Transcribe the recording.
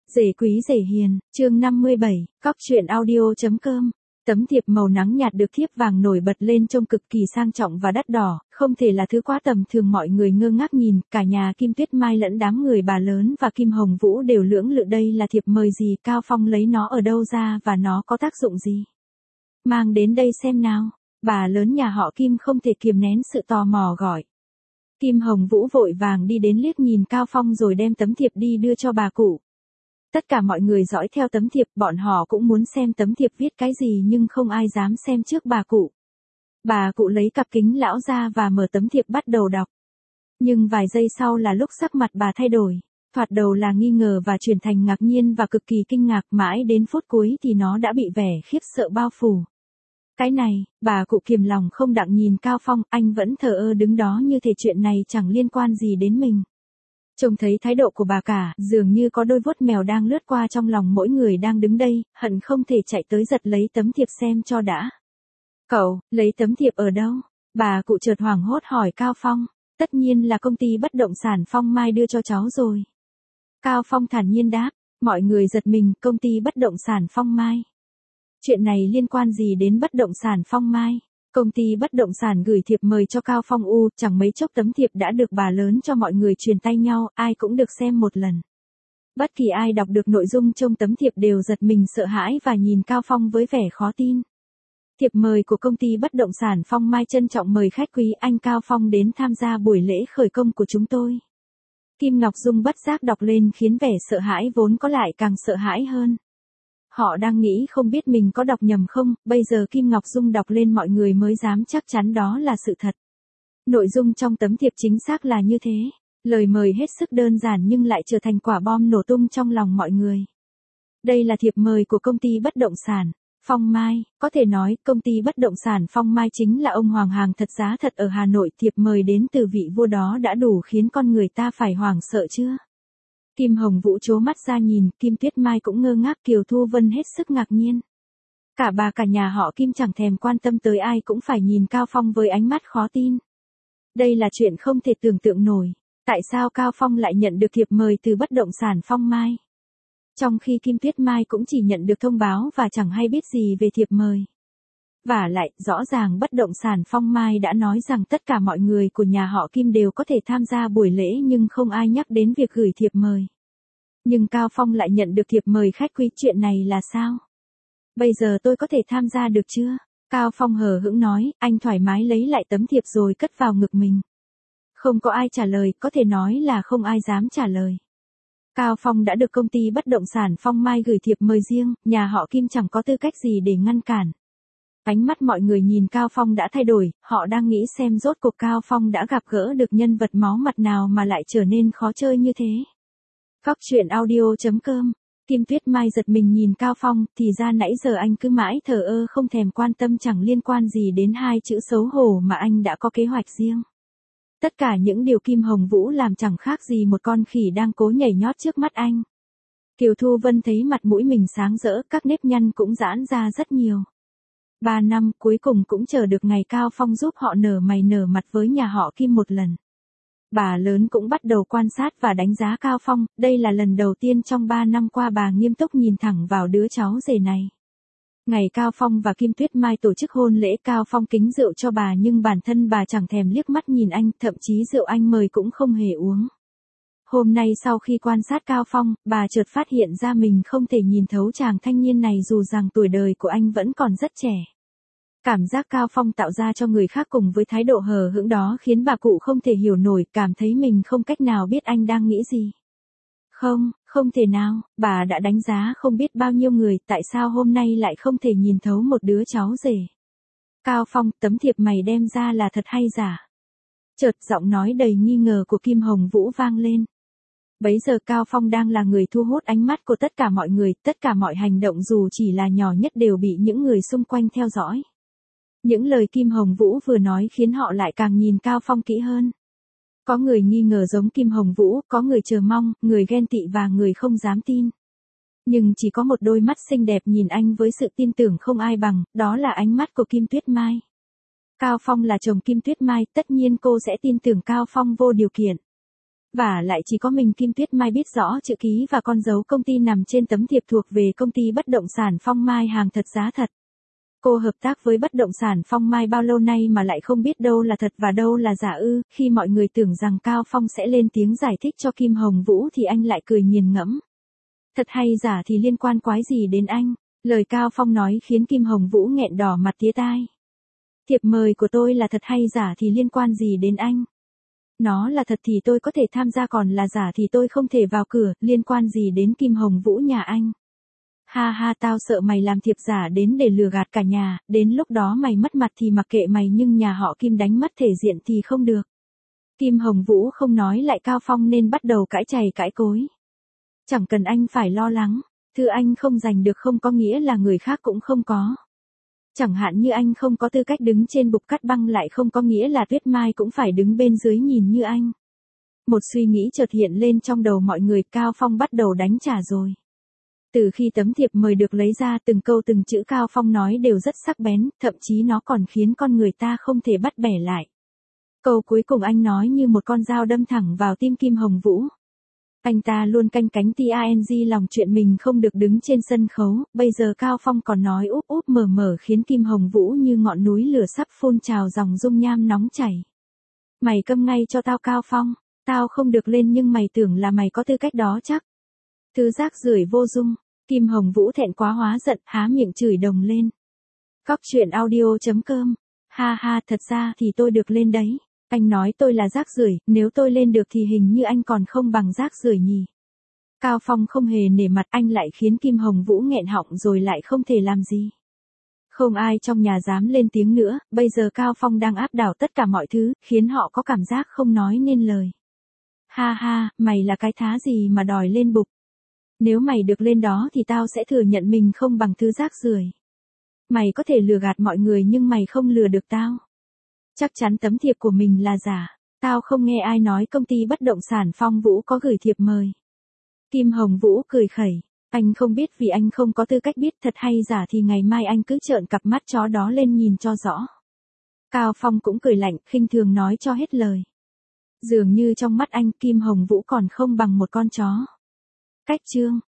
Rể quý rể hiền, chương 57, cóc truyện audio.com. Tấm thiệp màu nắng nhạt được thiếp vàng nổi bật lên trông cực kỳ sang trọng và đắt đỏ, không thể là thứ quá tầm thường. Mọi người ngơ ngác nhìn, cả nhà Kim Tuyết Mai lẫn đám người bà lớn và Kim Hồng Vũ đều lưỡng lự đây là thiệp mời gì, Cao Phong lấy nó ở đâu ra và nó có tác dụng gì. Mang đến đây xem nào, bà lớn nhà họ Kim không thể kiềm nén sự tò mò gọi. Kim Hồng Vũ vội vàng đi đến liếc nhìn Cao Phong rồi đem tấm thiệp đi đưa cho bà cụ. Tất cả mọi người dõi theo tấm thiệp, bọn họ cũng muốn xem tấm thiệp viết cái gì nhưng không ai dám xem trước bà cụ. Bà cụ lấy cặp kính lão ra và mở tấm thiệp bắt đầu đọc. Nhưng vài giây sau là lúc sắc mặt bà thay đổi. Thoạt đầu là nghi ngờ và chuyển thành ngạc nhiên và cực kỳ kinh ngạc, mãi đến phút cuối thì nó đã bị vẻ khiếp sợ bao phủ. Cái này, bà cụ kiềm lòng không đặng nhìn Cao Phong, anh vẫn thờ ơ đứng đó như thể chuyện này chẳng liên quan gì đến mình. Trông thấy thái độ của bà cả, dường như có đôi vuốt mèo đang lướt qua trong lòng mỗi người đang đứng đây, hận không thể chạy tới giật lấy tấm thiệp xem cho đã. Cậu, lấy tấm thiệp ở đâu? Bà cụ chợt hoảng hốt hỏi Cao Phong. Tất nhiên là công ty bất động sản Phong Mai đưa cho cháu rồi. Cao Phong thản nhiên đáp, mọi người giật mình, công ty bất động sản Phong Mai. Chuyện này liên quan gì đến bất động sản Phong Mai? Công ty bất động sản gửi thiệp mời cho Cao Phong chẳng mấy chốc tấm thiệp đã được bà lớn cho mọi người truyền tay nhau, ai cũng được xem một lần. Bất kỳ ai đọc được nội dung trong tấm thiệp đều giật mình sợ hãi và nhìn Cao Phong với vẻ khó tin. Thiệp mời của công ty bất động sản Phong Mai trân trọng mời khách quý anh Cao Phong đến tham gia buổi lễ khởi công của chúng tôi. Kim Ngọc Dung bất giác đọc lên khiến vẻ sợ hãi vốn có lại càng sợ hãi hơn. Họ đang nghĩ không biết mình có đọc nhầm không, bây giờ Kim Ngọc Dung đọc lên mọi người mới dám chắc chắn đó là sự thật. Nội dung trong tấm thiệp chính xác là như thế. Lời mời hết sức đơn giản nhưng lại trở thành quả bom nổ tung trong lòng mọi người. Đây là thiệp mời của công ty bất động sản Phong Mai, có thể nói công ty bất động sản Phong Mai chính là ông hoàng hàng thật giá thật ở Hà Nội. Thiệp mời đến từ vị vua đó đã đủ khiến con người ta phải hoảng sợ chưa? Kim Hồng Vũ trố mắt ra nhìn, Kim Tuyết Mai cũng ngơ ngác, Kiều Thu Vân hết sức ngạc nhiên. Cả nhà họ Kim chẳng thèm quan tâm tới ai cũng phải nhìn Cao Phong với ánh mắt khó tin. Đây là chuyện không thể tưởng tượng nổi. Tại sao Cao Phong lại nhận được thiệp mời từ bất động sản Phong Mai? Trong khi Kim Tuyết Mai cũng chỉ nhận được thông báo và chẳng hay biết gì về thiệp mời. Vả lại, rõ ràng bất động sản Phong Mai đã nói rằng tất cả mọi người của nhà họ Kim đều có thể tham gia buổi lễ nhưng không ai nhắc đến việc gửi thiệp mời. Nhưng Cao Phong lại nhận được thiệp mời khách quý, chuyện này là sao? Bây giờ tôi có thể tham gia được chưa? Cao Phong hờ hững nói, anh thoải mái lấy lại tấm thiệp rồi cất vào ngực mình. Không có ai trả lời, có thể nói là không ai dám trả lời. Cao Phong đã được công ty bất động sản Phong Mai gửi thiệp mời riêng, nhà họ Kim chẳng có tư cách gì để ngăn cản. Ánh mắt mọi người nhìn Cao Phong đã thay đổi, họ đang nghĩ xem rốt cuộc Cao Phong đã gặp gỡ được nhân vật máu mặt nào mà lại trở nên khó chơi như thế. Cóc truyện audio.com. Kim Tuyết Mai giật mình nhìn Cao Phong, thì ra nãy giờ anh cứ mãi thờ ơ không thèm quan tâm, chẳng liên quan gì đến hai chữ xấu hổ mà anh đã có kế hoạch riêng. Tất cả những điều Kim Hồng Vũ làm chẳng khác gì một con khỉ đang cố nhảy nhót trước mắt anh. Kiều Thu Vân thấy mặt mũi mình sáng rỡ, các nếp nhăn cũng giãn ra rất nhiều. 3 năm cuối cùng cũng chờ được ngày Cao Phong giúp họ nở mày nở mặt với nhà họ Kim một lần. Bà lớn cũng bắt đầu quan sát và đánh giá Cao Phong, đây là lần đầu tiên trong 3 năm qua bà nghiêm túc nhìn thẳng vào đứa cháu rể này. Ngày Cao Phong và Kim Tuyết Mai tổ chức hôn lễ, Cao Phong kính rượu cho bà nhưng bản thân bà chẳng thèm liếc mắt nhìn anh, thậm chí rượu anh mời cũng không hề uống. Hôm nay sau khi quan sát Cao Phong, bà chợt phát hiện ra mình không thể nhìn thấu chàng thanh niên này dù rằng tuổi đời của anh vẫn còn rất trẻ. Cảm giác Cao Phong tạo ra cho người khác cùng với thái độ hờ hững đó khiến bà cụ không thể hiểu nổi, cảm thấy mình không cách nào biết anh đang nghĩ gì. Không thể nào, bà đã đánh giá không biết bao nhiêu người, tại sao hôm nay lại không thể nhìn thấu một đứa cháu rể. Cao Phong, tấm thiệp mày đem ra là thật hay giả? Chợt giọng nói đầy nghi ngờ của Kim Hồng Vũ vang lên. Bấy giờ Cao Phong đang là người thu hút ánh mắt của tất cả mọi người, tất cả mọi hành động dù chỉ là nhỏ nhất đều bị những người xung quanh theo dõi. Những lời Kim Hồng Vũ vừa nói khiến họ lại càng nhìn Cao Phong kỹ hơn. Có người nghi ngờ giống Kim Hồng Vũ, có người chờ mong, người ghen tị và người không dám tin. Nhưng chỉ có một đôi mắt xinh đẹp nhìn anh với sự tin tưởng không ai bằng, đó là ánh mắt của Kim Tuyết Mai. Cao Phong là chồng Kim Tuyết Mai, tất nhiên cô sẽ tin tưởng Cao Phong vô điều kiện. Và lại chỉ có mình Kim Tuyết Mai biết rõ chữ ký và con dấu công ty nằm trên tấm thiệp thuộc về công ty bất động sản Phong Mai hàng thật giá thật. Cô hợp tác với bất động sản Phong Mai bao lâu nay mà lại không biết đâu là thật và đâu là giả ư? Khi mọi người tưởng rằng Cao Phong sẽ lên tiếng giải thích cho Kim Hồng Vũ thì anh lại cười nghiền ngẫm. Thật hay giả thì liên quan quái gì đến anh? Lời Cao Phong nói khiến Kim Hồng Vũ nghẹn đỏ mặt tía tai. Thiệp mời của tôi là thật hay giả thì liên quan gì đến anh? Nó là thật thì tôi có thể tham gia, còn là giả thì tôi không thể vào cửa, liên quan gì đến Kim Hồng Vũ nhà anh? Ha ha, tao sợ mày làm thiệp giả đến để lừa gạt cả nhà, đến lúc đó mày mất mặt thì mặc kệ mày, nhưng nhà họ Kim đánh mất thể diện thì không được. Kim Hồng Vũ không nói lại Cao Phong nên bắt đầu cãi chày cãi cối. Chẳng cần anh phải lo lắng, thứ anh không giành được không có nghĩa là người khác cũng không có. Chẳng hạn như anh không có tư cách đứng trên bục cắt băng lại không có nghĩa là Tuyết Mai cũng phải đứng bên dưới nhìn như anh. Một suy nghĩ chợt hiện lên trong đầu mọi người, Cao Phong bắt đầu đánh trả rồi. Từ khi tấm thiệp mời được lấy ra, từng câu từng chữ Cao Phong nói đều rất sắc bén, thậm chí nó còn khiến con người ta không thể bắt bẻ lại. Câu cuối cùng anh nói như một con dao đâm thẳng vào tim Kim Hồng Vũ. Anh ta luôn canh cánh TANG lòng chuyện mình không được đứng trên sân khấu, bây giờ Cao Phong còn nói úp úp mở mở khiến Kim Hồng Vũ như ngọn núi lửa sắp phun trào dòng dung nham nóng chảy. Mày câm ngay cho tao Cao Phong, tao không được lên nhưng mày tưởng là mày có tư cách đó chắc. Thứ rác rưởi vô dung, Kim Hồng Vũ thẹn quá hóa giận, há miệng chửi đồng lên. Cóc truyện audio.com. Ha ha, thật ra thì tôi được lên đấy. Anh nói tôi là rác rưởi, nếu tôi lên được thì hình như anh còn không bằng rác rưởi nhỉ. Cao Phong không hề nể mặt, anh lại khiến Kim Hồng Vũ nghẹn họng rồi lại không thể làm gì. Không ai trong nhà dám lên tiếng nữa, bây giờ Cao Phong đang áp đảo tất cả mọi thứ, khiến họ có cảm giác không nói nên lời. Ha ha, mày là cái thá gì mà đòi lên bục. Nếu mày được lên đó thì tao sẽ thừa nhận mình không bằng thứ rác rưởi. Mày có thể lừa gạt mọi người nhưng mày không lừa được tao. Chắc chắn tấm thiệp của mình là giả. Tao không nghe ai nói công ty bất động sản Phong Vũ có gửi thiệp mời. Kim Hồng Vũ cười khẩy. Anh không biết vì anh không có tư cách biết thật hay giả thì ngày mai anh cứ trợn cặp mắt chó đó lên nhìn cho rõ. Cao Phong cũng cười lạnh, khinh thường nói cho hết lời. Dường như trong mắt anh Kim Hồng Vũ còn không bằng một con chó. Cách chương